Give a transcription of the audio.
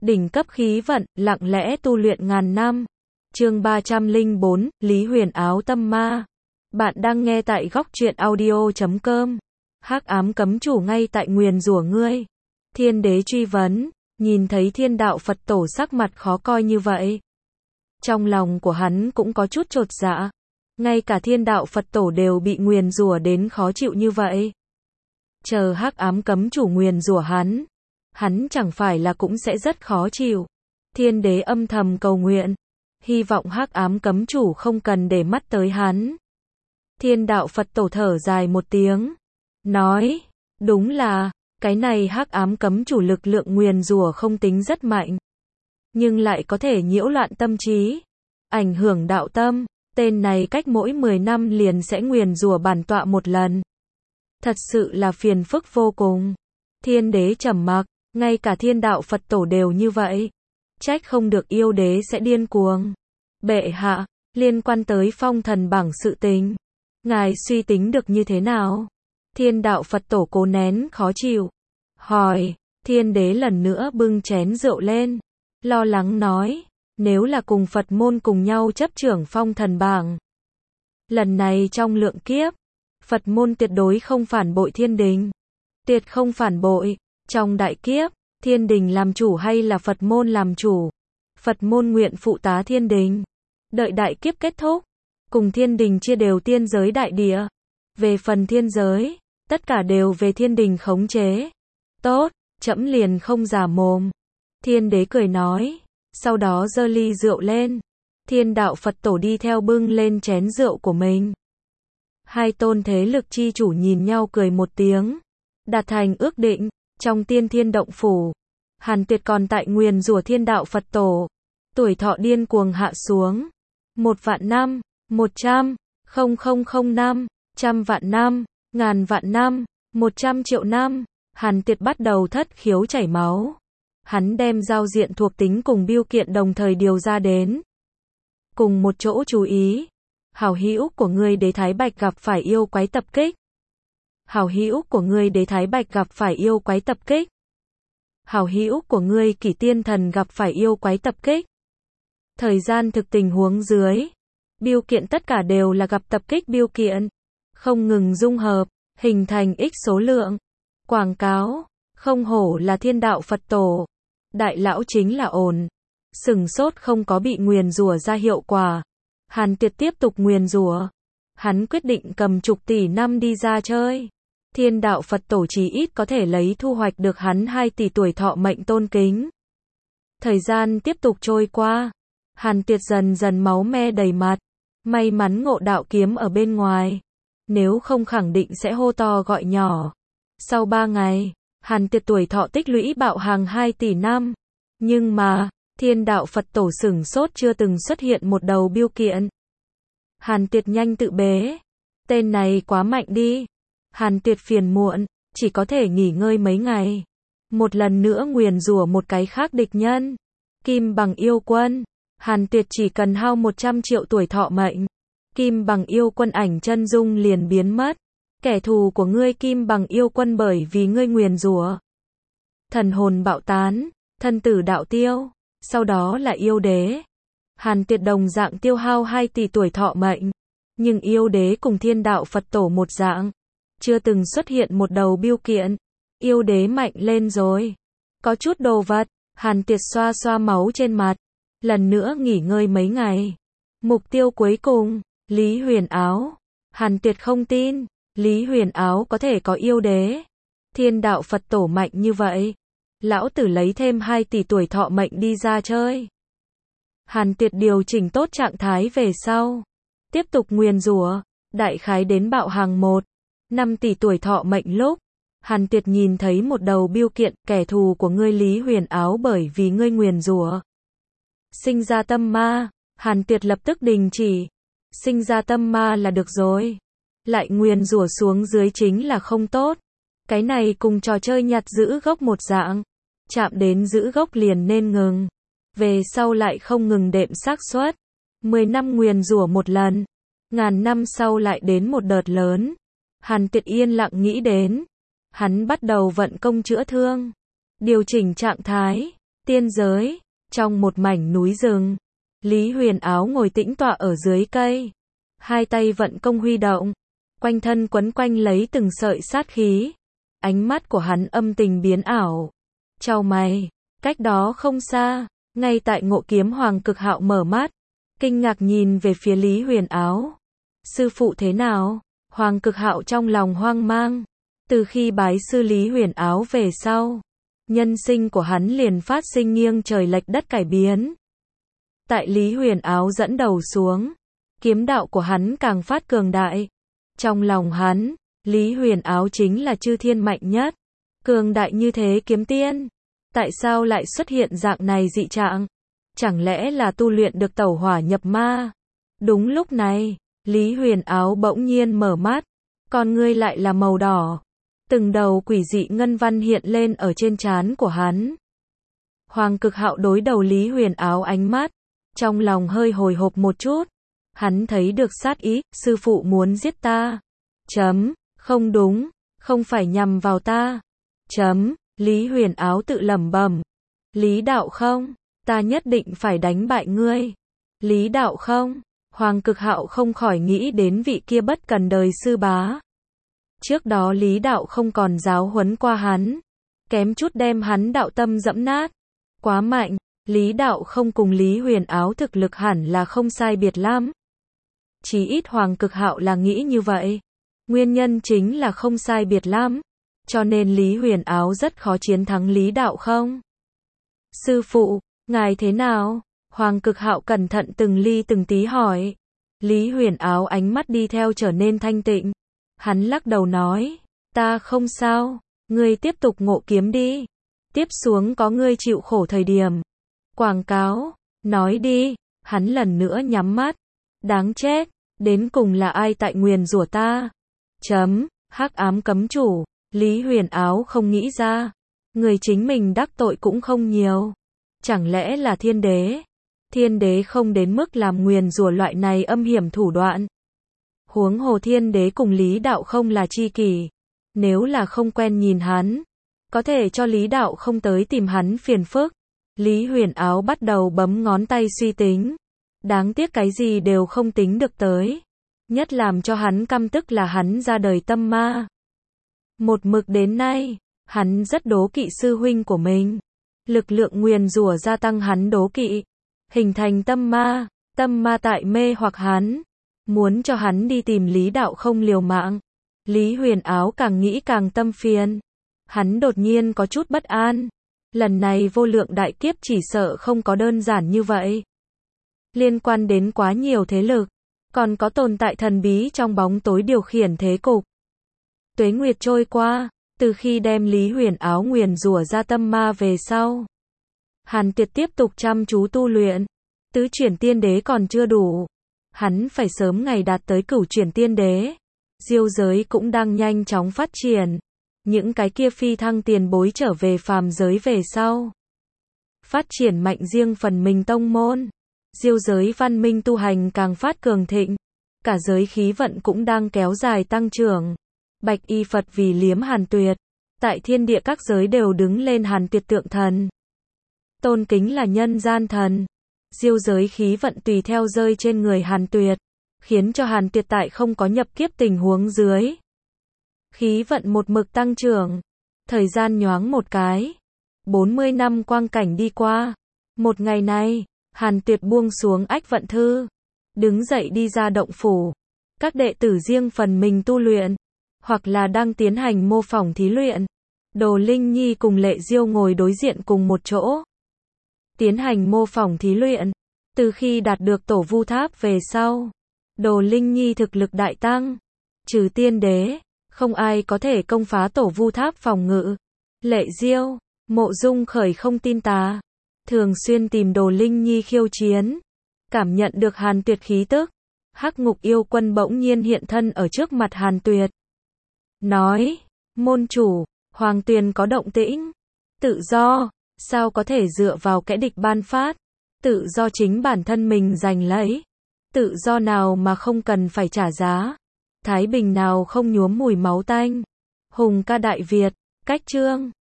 Đỉnh cấp khí vận, lặng lẽ tu luyện ngàn năm. Chương 304, Lý Huyền áo tâm ma. Bạn đang nghe tại góc truyện audio.com. Hắc ám cấm chủ ngay tại nguyền rủa ngươi. Thiên đế truy vấn, nhìn thấy thiên đạo Phật tổ sắc mặt khó coi như vậy. Trong lòng của hắn cũng có chút chột dạ. Ngay cả thiên đạo Phật tổ đều bị nguyền rủa đến khó chịu như vậy. Chờ hắc ám cấm chủ nguyền rủa hắn chẳng phải là cũng sẽ rất khó chịu. Thiên đế âm thầm cầu nguyện, hy vọng hắc ám cấm chủ không cần để mắt tới hắn. Thiên đạo Phật tổ thở dài một tiếng, nói, đúng là, cái này hắc ám cấm chủ lực lượng nguyền rủa không tính rất mạnh, nhưng lại có thể nhiễu loạn tâm trí, ảnh hưởng đạo tâm, tên này cách mỗi 10 năm liền sẽ nguyền rủa bản tọa một lần. Thật sự là phiền phức vô cùng. Thiên đế trầm mặc, ngay cả thiên đạo Phật tổ đều như vậy. Trách không được yêu đế sẽ điên cuồng. Bệ hạ, liên quan tới phong thần bảng sự tình, ngài suy tính được như thế nào? Thiên đạo Phật tổ cố nén khó chịu, hỏi. Thiên đế lần nữa bưng chén rượu lên, lo lắng nói, nếu là cùng Phật môn cùng nhau chấp trưởng phong thần bảng, lần này trong lượng kiếp, Phật môn tuyệt đối không phản bội thiên đình. Tuyệt không phản bội. Trong đại kiếp, thiên đình làm chủ hay là Phật môn làm chủ? Phật môn nguyện phụ tá thiên đình. Đợi đại kiếp kết thúc, cùng thiên đình chia đều tiên giới đại địa. Về phần thiên giới, tất cả đều về thiên đình khống chế. Tốt, trẫm liền không giả mồm. Thiên đế cười nói, sau đó giơ ly rượu lên. Thiên đạo Phật tổ đi theo bưng lên chén rượu của mình. Hai tôn thế lực chi chủ nhìn nhau cười một tiếng, đạt thành ước định. Trong tiên thiên động phủ, Hàn Tuyệt còn tại nguyền rủa thiên đạo Phật tổ, tuổi thọ điên cuồng hạ xuống. 1.000.000 năm, 100, 0000 năm, 100.000 năm, 1000.000 năm, 100 triệu năm, Hàn Tuyệt bắt đầu thất khiếu chảy máu. Hắn đem giao diện thuộc tính cùng biêu kiện đồng thời điều ra đến. Cùng một chỗ chú ý, hảo hữu của ngươi Đế Thái Bạch gặp phải yêu quái tập kích. Hảo hữu của ngươi Đế Thái Bạch gặp phải yêu quái tập kích. Hảo hữu của ngươi Kỷ Tiên Thần gặp phải yêu quái tập kích. Thời gian thực tình huống dưới, biêu kiện tất cả đều là gặp tập kích biêu kiện, không ngừng dung hợp, hình thành x số lượng. Quảng cáo, không hổ là thiên đạo Phật tổ, đại lão chính là ổn. Sừng sốt không có bị nguyền rủa ra hiệu quả. Hàn Tuyệt tiếp tục nguyền rủa. Hắn quyết định cầm chục tỷ năm đi ra chơi. Thiên đạo Phật tổ chí ít có thể lấy thu hoạch được hắn 2 tỷ tuổi thọ mệnh tôn kính. Thời gian tiếp tục trôi qua. Hàn Tuyệt dần dần máu me đầy mặt. May mắn ngộ đạo kiếm ở bên ngoài. Nếu không khẳng định sẽ hô to gọi nhỏ. Sau 3 ngày, Hàn Tuyệt tuổi thọ tích lũy bạo hàng 2 tỷ năm. Nhưng mà, thiên đạo Phật tổ sửng sốt chưa từng xuất hiện một đầu biêu kiện. Hàn Tuyệt nhanh tự bế. Tên này quá mạnh đi. Hàn Tuyệt phiền muộn, chỉ có thể nghỉ ngơi mấy ngày. Một lần nữa nguyền rủa một cái khác địch nhân. Kim bằng yêu quân. Hàn Tuyệt chỉ cần hao 100 triệu tuổi thọ mệnh. Kim bằng yêu quân ảnh chân dung liền biến mất. Kẻ thù của ngươi Kim bằng yêu quân bởi vì ngươi nguyền rủa, thần hồn bạo tán, thân tử đạo tiêu. Sau đó là yêu đế. Hàn Tuyệt đồng dạng tiêu hao 2 tỷ tuổi thọ mệnh. Nhưng yêu đế cùng thiên đạo Phật tổ một dạng. Chưa từng xuất hiện một đầu biêu kiện. Yêu đế mạnh lên rồi. Có chút đồ vật. Hàn Tuyệt xoa xoa máu trên mặt. Lần nữa nghỉ ngơi mấy ngày. Mục tiêu cuối cùng, Lý Huyền áo. Hàn Tuyệt không tin, Lý Huyền áo có thể có yêu đế. Thiên đạo Phật tổ mạnh như vậy. Lão tử lấy thêm 2 tỷ tuổi thọ mệnh đi ra chơi. Hàn Tuyệt điều chỉnh tốt trạng thái về sau. Tiếp tục nguyền rủa, đại khái đến bạo hàng 5 tỷ tuổi thọ mệnh lúc. Hàn Tuyệt nhìn thấy một đầu biêu kiện, kẻ thù của ngươi Lý Huyền áo bởi vì ngươi nguyền rủa, sinh ra tâm ma. Hàn Tuyệt lập tức đình chỉ. Sinh ra tâm ma là được rồi. Lại nguyền rủa xuống dưới chính là không tốt. Cái này cùng trò chơi nhặt giữ gốc một dạng. Chạm đến giữ gốc liền nên ngừng. Về sau lại không ngừng đệm xác suất. 10 năm nguyền rủa một lần. 1000 năm sau lại đến một đợt lớn. Hàn Tuyệt yên lặng nghĩ đến. Hắn bắt đầu vận công chữa thương. Điều chỉnh trạng thái. Tiên giới, trong một mảnh núi rừng, Lý Huyền Áo ngồi tĩnh tọa ở dưới cây, hai tay vận công huy động, quanh thân quấn quanh lấy từng sợi sát khí. Ánh mắt của hắn âm tình biến ảo. Chau mày, cách đó không xa, ngay tại Ngộ Kiếm Hoàng Cực Hạo mở mắt, kinh ngạc nhìn về phía Lý Huyền Áo. Sư phụ thế nào? Hoàng Cực Hạo trong lòng hoang mang. Từ khi bái sư Lý Huyền Áo về sau, nhân sinh của hắn liền phát sinh nghiêng trời lệch đất cải biến. Tại Lý Huyền Áo dẫn đầu xuống, kiếm đạo của hắn càng phát cường đại. Trong lòng hắn, Lý Huyền Áo chính là chư thiên mạnh nhất. Cường đại như thế kiếm tiên, tại sao lại xuất hiện dạng này dị trạng? Chẳng lẽ là tu luyện được tẩu hỏa nhập ma? Đúng lúc này, Lý Huyền Áo bỗng nhiên mở mắt, con ngươi lại là màu đỏ. Từng đầu quỷ dị ngân văn hiện lên ở trên trán của hắn. Hoàng Cực Hạo đối đầu Lý Huyền Áo ánh mắt, trong lòng hơi hồi hộp một chút. Hắn thấy được sát ý, sư phụ muốn giết ta. Không đúng, không phải nhằm vào ta. Lý Huyền Áo tự lẩm bẩm. Lý đạo không, ta nhất định phải đánh bại ngươi. Lý đạo không, Hoàng Cực Hạo không khỏi nghĩ đến vị kia bất cần đời sư bá. Trước đó Lý đạo không còn giáo huấn qua hắn, kém chút đem hắn đạo tâm dẫm nát. Quá mạnh, Lý đạo không cùng Lý Huyền Áo thực lực hẳn là không sai biệt lắm. Chí ít Hoàng Cực Hạo là nghĩ như vậy. Nguyên nhân chính là không sai biệt lắm, cho nên Lý Huyền Áo rất khó chiến thắng Lý đạo không. Sư phụ, ngài thế nào? Hoàng Cực Hạo cẩn thận từng ly từng tí hỏi. Lý Huyền Áo ánh mắt đi theo trở nên thanh tịnh. Hắn lắc đầu nói, ta không sao, ngươi tiếp tục ngộ kiếm đi. Tiếp xuống có ngươi chịu khổ thời điểm. Quảng cáo, nói đi. Hắn lần nữa nhắm mắt. Đáng chết, đến cùng là ai tại nguyền rủa ta? Hắc ám cấm chủ. Lý Huyền Áo không nghĩ ra, người chính mình đắc tội cũng không nhiều. Chẳng lẽ là thiên đế? Thiên đế không đến mức làm nguyền rủa loại này âm hiểm thủ đoạn. Huống hồ thiên đế cùng Lý đạo không là tri kỷ. Nếu là không quen nhìn hắn, có thể cho Lý đạo không tới tìm hắn phiền phức. Lý Huyền Áo bắt đầu bấm ngón tay suy tính. Đáng tiếc cái gì đều không tính được tới. Nhất làm cho hắn căm tức là hắn ra đời tâm ma. Một mực đến nay, hắn rất đố kỵ sư huynh của mình. Lực lượng nguyền rủa gia tăng hắn đố kỵ, hình thành tâm ma tại mê hoặc hắn, muốn cho hắn đi tìm Lý đạo không liều mạng. Lý Huyền Áo càng nghĩ càng tâm phiền. Hắn đột nhiên có chút bất an. Lần này vô lượng đại kiếp chỉ sợ không có đơn giản như vậy. Liên quan đến quá nhiều thế lực, còn có tồn tại thần bí trong bóng tối điều khiển thế cục. Tuế nguyệt trôi qua, từ khi đem Lý Huyền Áo nguyền rủa ra tâm ma về sau, Hàn Tuyệt tiếp tục chăm chú tu luyện. Tứ chuyển tiên đế còn chưa đủ, hắn phải sớm ngày đạt tới cửu chuyển tiên đế. Diêu giới cũng đang nhanh chóng phát triển. Những cái kia phi thăng tiền bối trở về phàm giới về sau, phát triển mạnh riêng phần mình tông môn. Diêu giới văn minh tu hành càng phát cường thịnh, cả giới khí vận cũng đang kéo dài tăng trưởng. Bạch y Phật vì liếm Hàn Tuyệt, tại thiên địa các giới đều đứng lên Hàn Tuyệt tượng thần, tôn kính là nhân gian thần. Diêu giới khí vận tùy theo rơi trên người Hàn Tuyệt, khiến cho Hàn Tuyệt tại không có nhập kiếp tình huống dưới, khí vận một mực tăng trưởng. Thời gian nhoáng một cái, 40 năm quang cảnh đi qua. Một ngày này, Hàn Tuyệt buông xuống ách vận thư, đứng dậy đi ra động phủ. Các đệ tử riêng phần mình tu luyện, hoặc là đang tiến hành mô phỏng thí luyện. Đồ Linh Nhi cùng Lệ Diêu ngồi đối diện cùng một chỗ, tiến hành mô phỏng thí luyện. Từ khi đạt được tổ vu tháp về sau, Đồ Linh Nhi thực lực đại tăng, trừ tiên đế, không ai có thể công phá tổ vu tháp phòng ngự. Lệ Diêu, Mộ Dung Khởi không tin tà, thường xuyên tìm Đồ Linh Nhi khiêu chiến. Cảm nhận được Hàn Tuyệt khí tức, Hắc Ngục yêu quân bỗng nhiên hiện thân ở trước mặt Hàn Tuyệt, nói, môn chủ, Hoàng Tuyền có động tĩnh. Tự do, sao có thể dựa vào kẻ địch ban phát? Tự do chính bản thân mình giành lấy. Tự do nào mà không cần phải trả giá? Thái bình nào không nhuốm mùi máu tanh? Hùng ca Đại Việt, cách chương